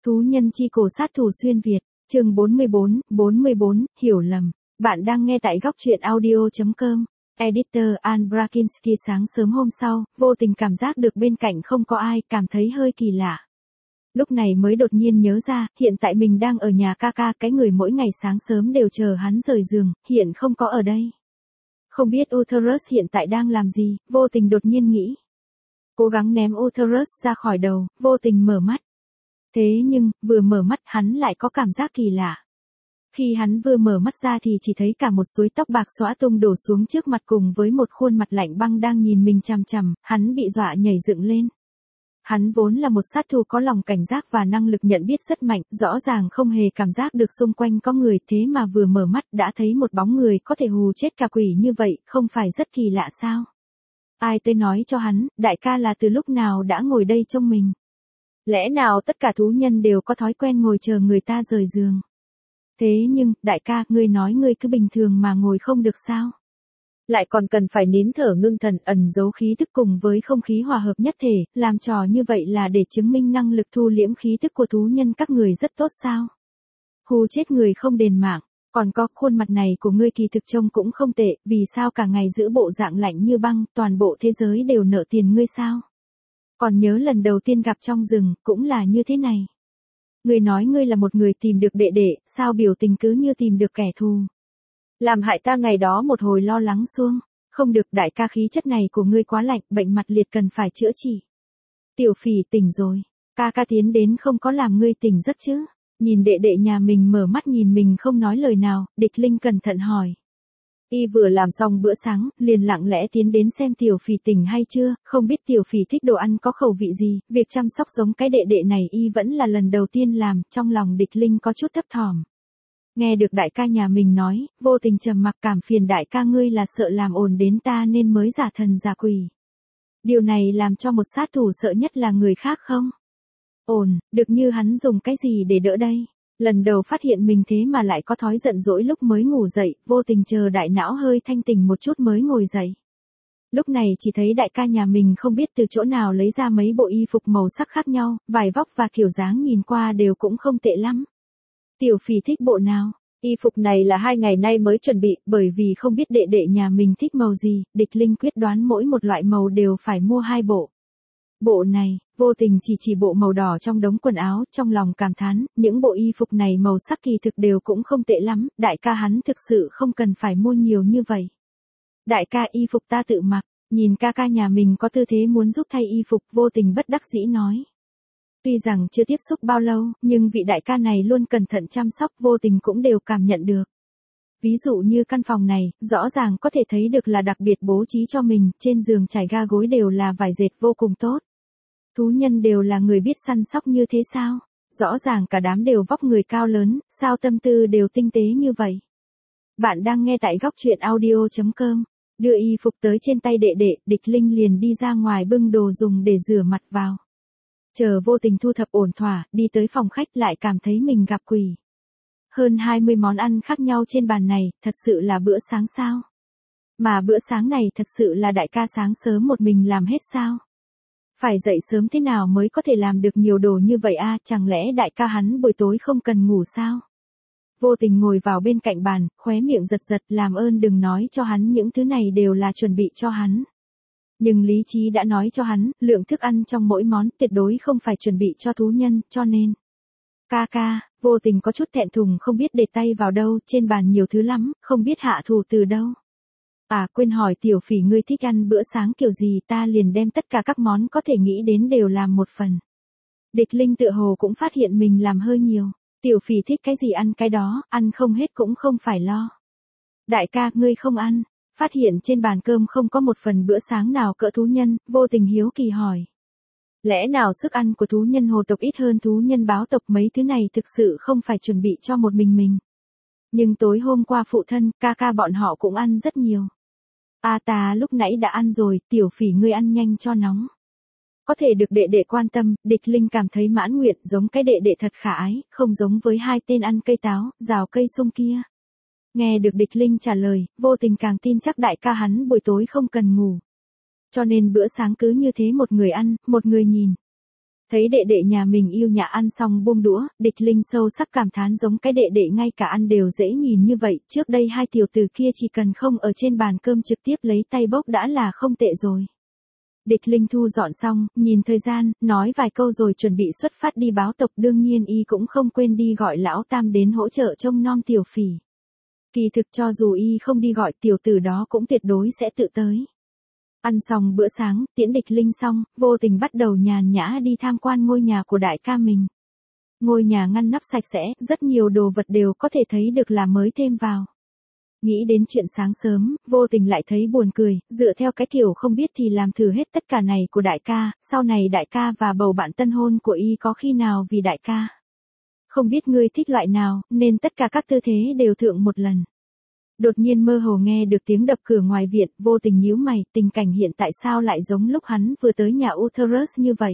Thú nhân chi cổ sát thủ xuyên Việt, chương 44, hiểu lầm. Bạn đang nghe tại góc truyện audio.com. Editor Ann Brakinski. Sáng sớm hôm sau, vô tình cảm giác được bên cạnh không có ai, cảm thấy hơi kỳ lạ. Lúc này mới đột nhiên nhớ ra, hiện tại mình đang ở nhà ca, cái người mỗi ngày sáng sớm đều chờ hắn rời giường, hiện không có ở đây. Không biết Uterus hiện tại đang làm gì, vô tình đột nhiên nghĩ. Cố gắng ném Uterus ra khỏi đầu, vô tình mở mắt. Thế nhưng, vừa mở mắt hắn lại có cảm giác kỳ lạ. Khi hắn vừa mở mắt ra thì chỉ thấy cả một suối tóc bạc xõa tung đổ xuống trước mặt cùng với một khuôn mặt lạnh băng đang nhìn mình chằm chằm, hắn bị dọa nhảy dựng lên. Hắn vốn là một sát thủ có lòng cảnh giác và năng lực nhận biết rất mạnh, rõ ràng không hề cảm giác được xung quanh có người, thế mà vừa mở mắt đã thấy một bóng người có thể hù chết cả quỷ như vậy, không phải rất kỳ lạ sao? Ai tới nói cho hắn, đại ca là từ lúc nào đã ngồi đây trông mình? Lẽ nào tất cả thú nhân đều có thói quen ngồi chờ người ta rời giường? Thế nhưng, đại ca, ngươi nói ngươi cứ bình thường mà ngồi không được sao? Lại còn cần phải nín thở ngưng thần, ẩn giấu khí tức cùng với không khí hòa hợp nhất thể, làm trò như vậy là để chứng minh năng lực thu liễm khí tức của thú nhân các người rất tốt sao? Hù chết người không đền mạng, còn có khuôn mặt này của ngươi kỳ thực trông cũng không tệ, vì sao cả ngày giữ bộ dạng lạnh như băng, toàn bộ thế giới đều nợ tiền ngươi sao? Còn nhớ lần đầu tiên gặp trong rừng, cũng là như thế này. Ngươi nói ngươi là một người tìm được đệ đệ, sao biểu tình cứ như tìm được kẻ thù? Làm hại ta ngày đó một hồi lo lắng xuông. Không được, đại ca, khí chất này của ngươi quá lạnh, bệnh mặt liệt cần phải chữa trị. Tiểu Phỉ tỉnh rồi. Ca tiến đến không có làm ngươi tỉnh giấc chứ? Nhìn đệ đệ nhà mình mở mắt nhìn mình không nói lời nào, Địch Linh cẩn thận hỏi. Y vừa làm xong bữa sáng, liền lặng lẽ tiến đến xem Tiểu Phỉ tỉnh hay chưa, không biết Tiểu Phỉ thích đồ ăn có khẩu vị gì, việc chăm sóc giống cái đệ đệ này Y vẫn là lần đầu tiên làm, trong lòng Địch Linh có chút thấp thỏm. Nghe được đại ca nhà mình nói, vô tình trầm mặc, cảm phiền đại ca, ngươi là sợ làm ồn đến ta nên mới giả thần giả quỷ. Điều này làm cho một sát thủ sợ nhất là người khác không? Ồn, được như hắn dùng cái gì để đỡ đây? Lần đầu phát hiện mình thế mà lại có thói giận dỗi lúc mới ngủ dậy, vô tình chờ đại não hơi thanh tỉnh một chút mới ngồi dậy. Lúc này chỉ thấy đại ca nhà mình không biết từ chỗ nào lấy ra mấy bộ y phục màu sắc khác nhau, vải vóc và kiểu dáng nhìn qua đều cũng không tệ lắm. Tiểu Phỉ thích bộ nào? Y phục này là 2 ngày nay mới chuẩn bị, bởi vì không biết đệ đệ nhà mình thích màu gì, Địch Linh quyết đoán mỗi một loại màu đều phải mua 2 bộ. Bộ này, vô tình chỉ bộ màu đỏ trong đống quần áo, trong lòng cảm thán, những bộ y phục này màu sắc kỳ thực đều cũng không tệ lắm, đại ca hắn thực sự không cần phải mua nhiều như vậy. Đại ca, y phục ta tự mặc, nhìn ca nhà mình có tư thế muốn giúp thay y phục, vô tình bất đắc dĩ nói. Tuy rằng chưa tiếp xúc bao lâu, nhưng vị đại ca này luôn cẩn thận chăm sóc, vô tình cũng đều cảm nhận được. Ví dụ như căn phòng này, rõ ràng có thể thấy được là đặc biệt bố trí cho mình, trên giường trải ga gối đều là vải dệt vô cùng tốt. Thú nhân đều là người biết săn sóc như thế sao? Rõ ràng cả đám đều vóc người cao lớn, sao tâm tư đều tinh tế như vậy? Bạn đang nghe tại góc truyện audio.com. Đưa y phục tới trên tay đệ đệ, Địch Linh liền đi ra ngoài bưng đồ dùng để rửa mặt vào. Chờ vô tình thu thập ổn thỏa, đi tới phòng khách lại cảm thấy mình gặp quỷ. Hơn 20 món ăn khác nhau trên bàn này, thật sự là bữa sáng sao? Mà bữa sáng này thật sự là đại ca sáng sớm một mình làm hết sao? Phải dậy sớm thế nào mới có thể làm được nhiều đồ như vậy a? Chẳng lẽ đại ca hắn buổi tối không cần ngủ sao? Vô tình ngồi vào bên cạnh bàn, khóe miệng giật giật, làm ơn đừng nói cho hắn những thứ này đều là chuẩn bị cho hắn. Nhưng lý trí đã nói cho hắn, lượng thức ăn trong mỗi món tuyệt đối không phải chuẩn bị cho thú nhân, cho nên. Ca, vô tình có chút thẹn thùng không biết để tay vào đâu, trên bàn nhiều thứ lắm, không biết hạ thủ từ đâu. À, quên hỏi Tiểu Phỉ, ngươi thích ăn bữa sáng kiểu gì, ta liền đem tất cả các món có thể nghĩ đến đều làm một phần. Địch Linh tựa hồ cũng phát hiện mình làm hơi nhiều. Tiểu Phỉ thích cái gì ăn cái đó, ăn không hết cũng không phải lo. Đại ca, ngươi không ăn. Phát hiện trên bàn cơm không có một phần bữa sáng nào cỡ thú nhân, vô tình hiếu kỳ hỏi. Lẽ nào sức ăn của thú nhân hồ tộc ít hơn thú nhân báo tộc, mấy thứ này thực sự không phải chuẩn bị cho một mình. Nhưng tối hôm qua phụ thân, ca bọn họ cũng ăn rất nhiều. À, ta lúc nãy đã ăn rồi, Tiểu Phỉ ngươi ăn nhanh cho nóng. Có thể được đệ đệ quan tâm, Địch Linh cảm thấy mãn nguyện, giống cái đệ đệ thật khả ái, không giống với 2 tên ăn cây táo, rào cây sung kia. Nghe được Địch Linh trả lời, vô tình càng tin chắc đại ca hắn buổi tối không cần ngủ. Cho nên bữa sáng cứ như thế một người ăn, một người nhìn. Thấy đệ đệ nhà mình yêu nhã ăn xong buông đũa, Địch Linh sâu sắc cảm thán giống cái đệ đệ ngay cả ăn đều dễ nhìn như vậy, trước đây hai tiểu tử kia chỉ cần không ở trên bàn cơm trực tiếp lấy tay bốc đã là không tệ rồi. Địch Linh thu dọn xong, nhìn thời gian, nói vài câu rồi chuẩn bị xuất phát đi báo tộc, đương nhiên y cũng không quên đi gọi lão tam đến hỗ trợ trông nom tiểu phỉ. Kỳ thực cho dù y không đi gọi tiểu tử đó cũng tuyệt đối sẽ tự tới. Ăn xong bữa sáng, tiễn Địch Linh xong, vô tình bắt đầu nhàn nhã đi tham quan ngôi nhà của đại ca mình. Ngôi nhà ngăn nắp sạch sẽ, rất nhiều đồ vật đều có thể thấy được là mới thêm vào. Nghĩ đến chuyện sáng sớm, vô tình lại thấy buồn cười, dựa theo cái kiểu không biết thì làm thử hết tất cả này của đại ca, sau này đại ca và bầu bạn tân hôn của y có khi nào vì đại ca. Không biết ngươi thích loại nào, nên tất cả các tư thế đều thượng một lần. Đột nhiên mơ hồ nghe được tiếng đập cửa ngoài viện, vô tình nhíu mày, tình cảnh hiện tại sao lại giống lúc hắn vừa tới nhà Uterus như vậy.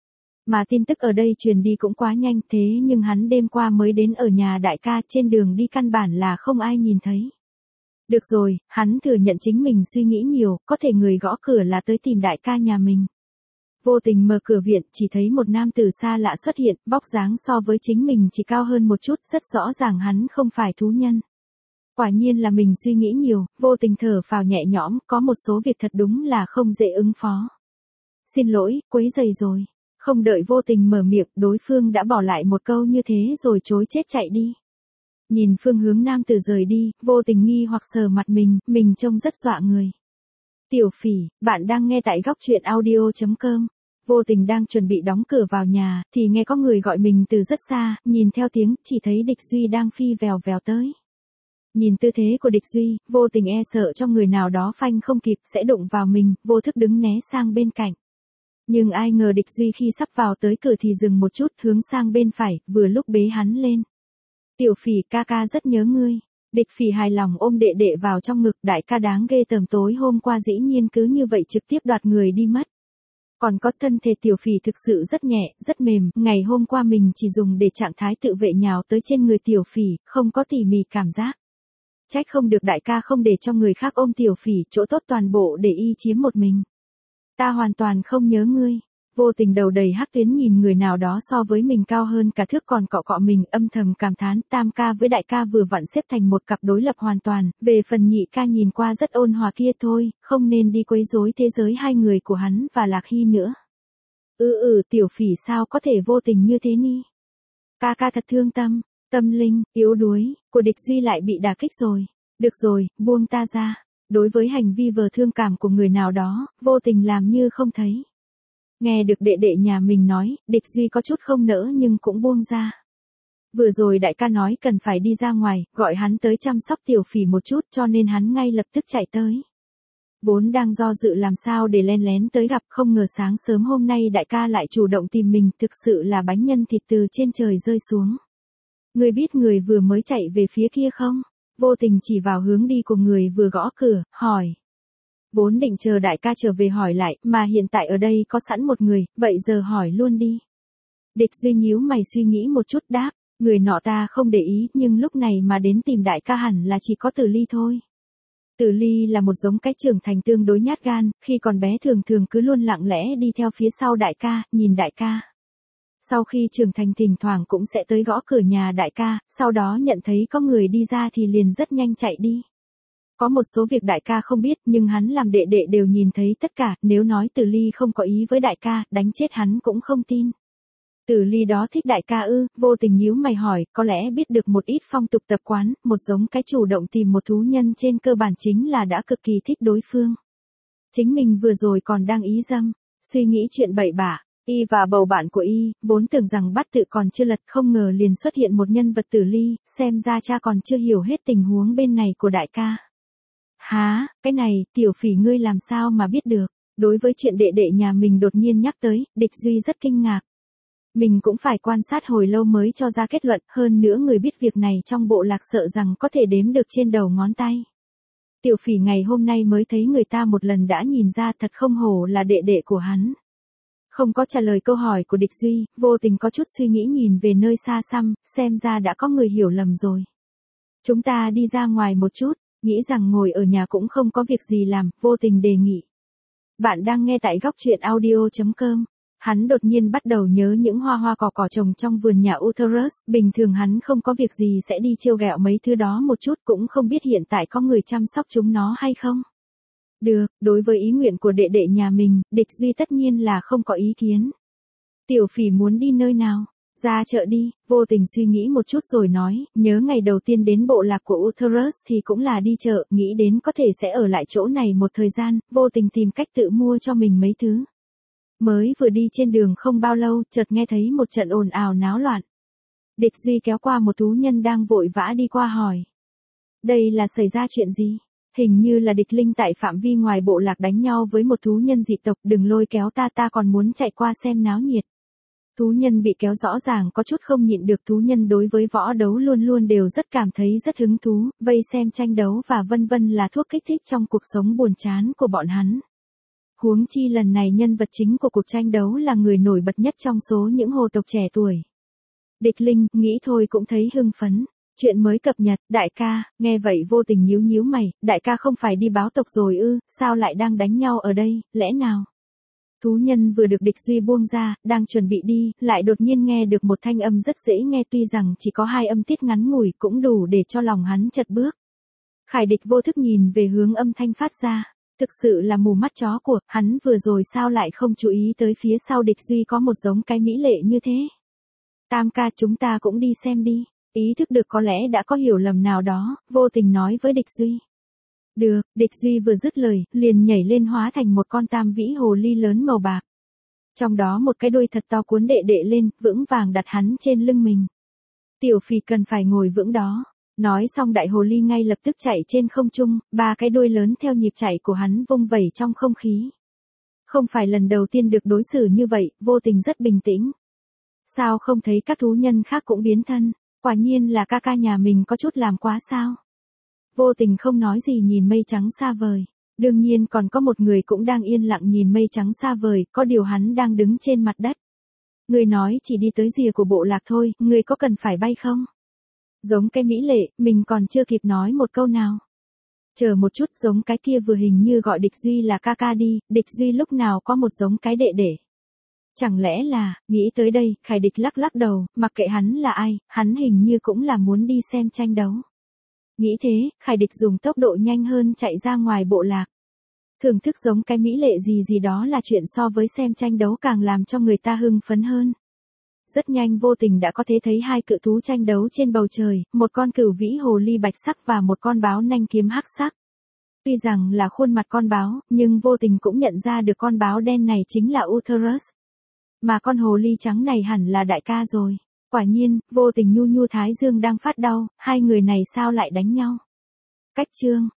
Mà tin tức ở đây truyền đi cũng quá nhanh thế nhưng hắn đêm qua mới đến ở nhà đại ca, trên đường đi căn bản là không ai nhìn thấy. Được rồi, hắn thừa nhận chính mình suy nghĩ nhiều, có thể người gõ cửa là tới tìm đại ca nhà mình. Vô tình mở cửa viện, chỉ thấy một nam tử xa lạ xuất hiện, vóc dáng so với chính mình chỉ cao hơn một chút, rất rõ ràng hắn không phải thú nhân. Quả nhiên là mình suy nghĩ nhiều, vô tình thở phào nhẹ nhõm, có một số việc thật đúng là không dễ ứng phó. Xin lỗi, quấy rầy rồi. Không đợi vô tình mở miệng, đối phương đã bỏ lại một câu như thế rồi chối chết chạy đi. Nhìn phương hướng nam tử rời đi, vô tình nghi hoặc sờ mặt mình trông rất dọa người. Tiểu phỉ, bạn đang nghe tại góc truyện audio.com. Vô tình đang chuẩn bị đóng cửa vào nhà, thì nghe có người gọi mình từ rất xa, nhìn theo tiếng, chỉ thấy Địch Duy đang phi vèo vèo tới. Nhìn tư thế của Địch Duy, vô tình e sợ trong người nào đó phanh không kịp sẽ đụng vào mình, vô thức đứng né sang bên cạnh. Nhưng ai ngờ Địch Duy khi sắp vào tới cửa thì dừng một chút, hướng sang bên phải, vừa lúc bế hắn lên. Tiểu phỉ, ca ca rất nhớ ngươi. Địch phỉ hài lòng ôm đệ đệ vào trong ngực, đại ca đáng ghê tởm, tối hôm qua dĩ nhiên cứ như vậy trực tiếp đoạt người đi mất. Còn có thân thể tiểu phỉ thực sự rất nhẹ, rất mềm, ngày hôm qua mình chỉ dùng để trạng thái tự vệ nhào tới trên người tiểu phỉ, không có tỉ mỉ cảm giác. Trách không được đại ca không để cho người khác ôm tiểu phỉ, chỗ tốt toàn bộ để y chiếm một mình. Ta hoàn toàn không nhớ ngươi. Vô tình đầu đầy hắc tuyến nhìn người nào đó so với mình cao hơn cả thước còn cọ cọ mình, âm thầm cảm thán, tam ca với đại ca vừa vặn xếp thành một cặp đối lập hoàn toàn, về phần nhị ca nhìn qua rất ôn hòa kia thôi, không nên đi quấy rối thế giới hai người của hắn và Lạc Hy nữa. Tiểu phỉ sao có thể vô tình như thế ni? Ca ca thật thương tâm, tâm linh, yếu đuối, của Địch Duy lại bị đả kích rồi. Được rồi, buông ta ra. Đối với hành vi vờ thương cảm của người nào đó, vô tình làm như không thấy. Nghe được đệ đệ nhà mình nói, Địch Duy có chút không nỡ nhưng cũng buông ra. Vừa rồi đại ca nói cần phải đi ra ngoài, gọi hắn tới chăm sóc tiểu phỉ một chút cho nên hắn ngay lập tức chạy tới. Vốn đang do dự làm sao để len lén tới gặp, không ngờ sáng sớm hôm nay đại ca lại chủ động tìm mình, thực sự là bánh nhân thịt từ trên trời rơi xuống. Người biết người vừa mới chạy về phía kia không? Vô tình chỉ vào hướng đi của người vừa gõ cửa, hỏi. Vốn định chờ đại ca trở về hỏi lại, mà hiện tại ở đây có sẵn một người, vậy giờ hỏi luôn đi. Địch Duy nhíu mày suy nghĩ một chút đáp, người nọ ta không để ý, nhưng lúc này mà đến tìm đại ca hẳn là chỉ có Tử Ly thôi. Tử Ly là một giống cái trưởng thành tương đối nhát gan, khi còn bé thường thường cứ luôn lặng lẽ đi theo phía sau đại ca, nhìn đại ca. Sau khi trưởng thành thỉnh thoảng cũng sẽ tới gõ cửa nhà đại ca, sau đó nhận thấy có người đi ra thì liền rất nhanh chạy đi. Có một số việc đại ca không biết nhưng hắn làm đệ đệ đều nhìn thấy tất cả, nếu nói Tử Ly không có ý với đại ca, đánh chết hắn cũng không tin. Tử Ly đó thích đại ca ư? Vô tình nhíu mày hỏi, có lẽ biết được một ít phong tục tập quán, một giống cái chủ động tìm một thú nhân trên cơ bản chính là đã cực kỳ thích đối phương. Chính mình vừa rồi còn đang ý dâm, suy nghĩ chuyện bậy bạ. Y và bầu bạn của Y, vốn tưởng rằng bát tự còn chưa lật, không ngờ liền xuất hiện một nhân vật Tử Ly, xem ra cha còn chưa hiểu hết tình huống bên này của đại ca. Há, cái này, tiểu phỉ ngươi làm sao mà biết được? Đối với chuyện đệ đệ nhà mình đột nhiên nhắc tới, Địch Duy rất kinh ngạc. Mình cũng phải quan sát hồi lâu mới cho ra kết luận, hơn nữa người biết việc này trong bộ lạc sợ rằng có thể đếm được trên đầu ngón tay. Tiểu phỉ ngày hôm nay mới thấy người ta một lần đã nhìn ra, thật không hổ là đệ đệ của hắn. Không có trả lời câu hỏi của Địch Duy, vô tình có chút suy nghĩ nhìn về nơi xa xăm, xem ra đã có người hiểu lầm rồi. Chúng ta đi ra ngoài một chút, nghĩ rằng ngồi ở nhà cũng không có việc gì làm, vô tình đề nghị. Bạn đang nghe tại góc truyện audio.com. Hắn đột nhiên bắt đầu nhớ những hoa hoa cỏ cỏ trồng trong vườn nhà Utherus, bình thường hắn không có việc gì sẽ đi trêu ghẹo mấy thứ đó một chút, cũng không biết hiện tại có người chăm sóc chúng nó hay không. Được, đối với ý nguyện của đệ đệ nhà mình, Địch Duy tất nhiên là không có ý kiến. Tiểu Phỉ muốn đi nơi nào? Ra chợ đi, vô tình suy nghĩ một chút rồi nói, nhớ ngày đầu tiên đến bộ lạc của Utherus thì cũng là đi chợ, nghĩ đến có thể sẽ ở lại chỗ này một thời gian, vô tình tìm cách tự mua cho mình mấy thứ. Mới vừa đi trên đường không bao lâu, chợt nghe thấy một trận ồn ào náo loạn. Địch Duy kéo qua một thú nhân đang vội vã đi qua hỏi. Đây là xảy ra chuyện gì? Hình như là địch linh tại phạm vi ngoài bộ lạc đánh nhau với một thú nhân dị tộc, đừng lôi kéo ta còn muốn chạy qua xem náo nhiệt. Thú nhân bị kéo rõ ràng có chút không nhịn được, thú nhân đối với võ đấu luôn luôn đều rất cảm thấy rất hứng thú, vây xem tranh đấu và vân vân là thuốc kích thích trong cuộc sống buồn chán của bọn hắn. Huống chi lần này nhân vật chính của cuộc tranh đấu là người nổi bật nhất trong số những hồ tộc trẻ tuổi. Địch Linh, nghĩ thôi cũng thấy hưng phấn. Chuyện mới cập nhật, đại ca, nghe vậy vô tình nhíu nhíu mày, đại ca không phải đi báo tộc rồi ư, sao lại đang đánh nhau ở đây, lẽ nào? Thú nhân vừa được Địch Duy buông ra, đang chuẩn bị đi, lại đột nhiên nghe được một thanh âm rất dễ nghe, tuy rằng chỉ có 2 âm tiết ngắn ngủi cũng đủ để cho lòng hắn chật bước. Khải Địch vô thức nhìn về hướng âm thanh phát ra. Thực sự là mù mắt chó của, hắn vừa rồi sao lại không chú ý tới phía sau Địch Duy có một giống cái mỹ lệ như thế. Tam ca, chúng ta cũng đi xem đi. Ý thức được có lẽ đã có hiểu lầm nào đó, vô tình nói với Địch Duy. Được, Địch Duy vừa dứt lời, liền nhảy lên hóa thành một con tam vĩ hồ ly lớn màu bạc. Trong đó một cái đuôi thật to cuốn đệ đệ lên, vững vàng đặt hắn trên lưng mình. Tiểu Phỉ cần phải ngồi vững đó. Nói xong đại hồ ly ngay lập tức chạy trên không trung, 3 cái đuôi lớn theo nhịp chạy của hắn vung vẩy trong không khí. Không phải lần đầu tiên được đối xử như vậy, vô tình rất bình tĩnh. Sao không thấy các thú nhân khác cũng biến thân, quả nhiên là ca ca nhà mình có chút làm quá sao. Vô tình không nói gì nhìn mây trắng xa vời. Đương nhiên còn có một người cũng đang yên lặng nhìn mây trắng xa vời, có điều hắn đang đứng trên mặt đất. Người nói chỉ đi tới rìa của bộ lạc thôi, người có cần phải bay không? Giống cái mỹ lệ, mình còn chưa kịp nói một câu nào. Chờ một chút, giống cái kia vừa hình như gọi Địch Duy là ca ca đi, Địch Duy lúc nào có một giống cái đệ đệ. Chẳng lẽ là, nghĩ tới đây, Khải Địch lắc lắc đầu, mặc kệ hắn là ai, hắn hình như cũng là muốn đi xem tranh đấu. Nghĩ thế, Khải Địch dùng tốc độ nhanh hơn chạy ra ngoài bộ lạc. Thưởng thức giống cái mỹ lệ gì đó là chuyện so với xem tranh đấu càng làm cho người ta hưng phấn hơn. Rất nhanh vô tình đã có thể thấy 2 cự thú tranh đấu trên bầu trời, một con cửu vĩ hồ ly bạch sắc và một con báo nanh kiếm hắc sắc. Tuy rằng là khuôn mặt con báo, nhưng vô tình cũng nhận ra được con báo đen này chính là Utherus. Mà con hồ ly trắng này hẳn là đại ca rồi. Quả nhiên, vô tình nhu thái dương đang phát đau, 2 người này sao lại đánh nhau. Cách chương.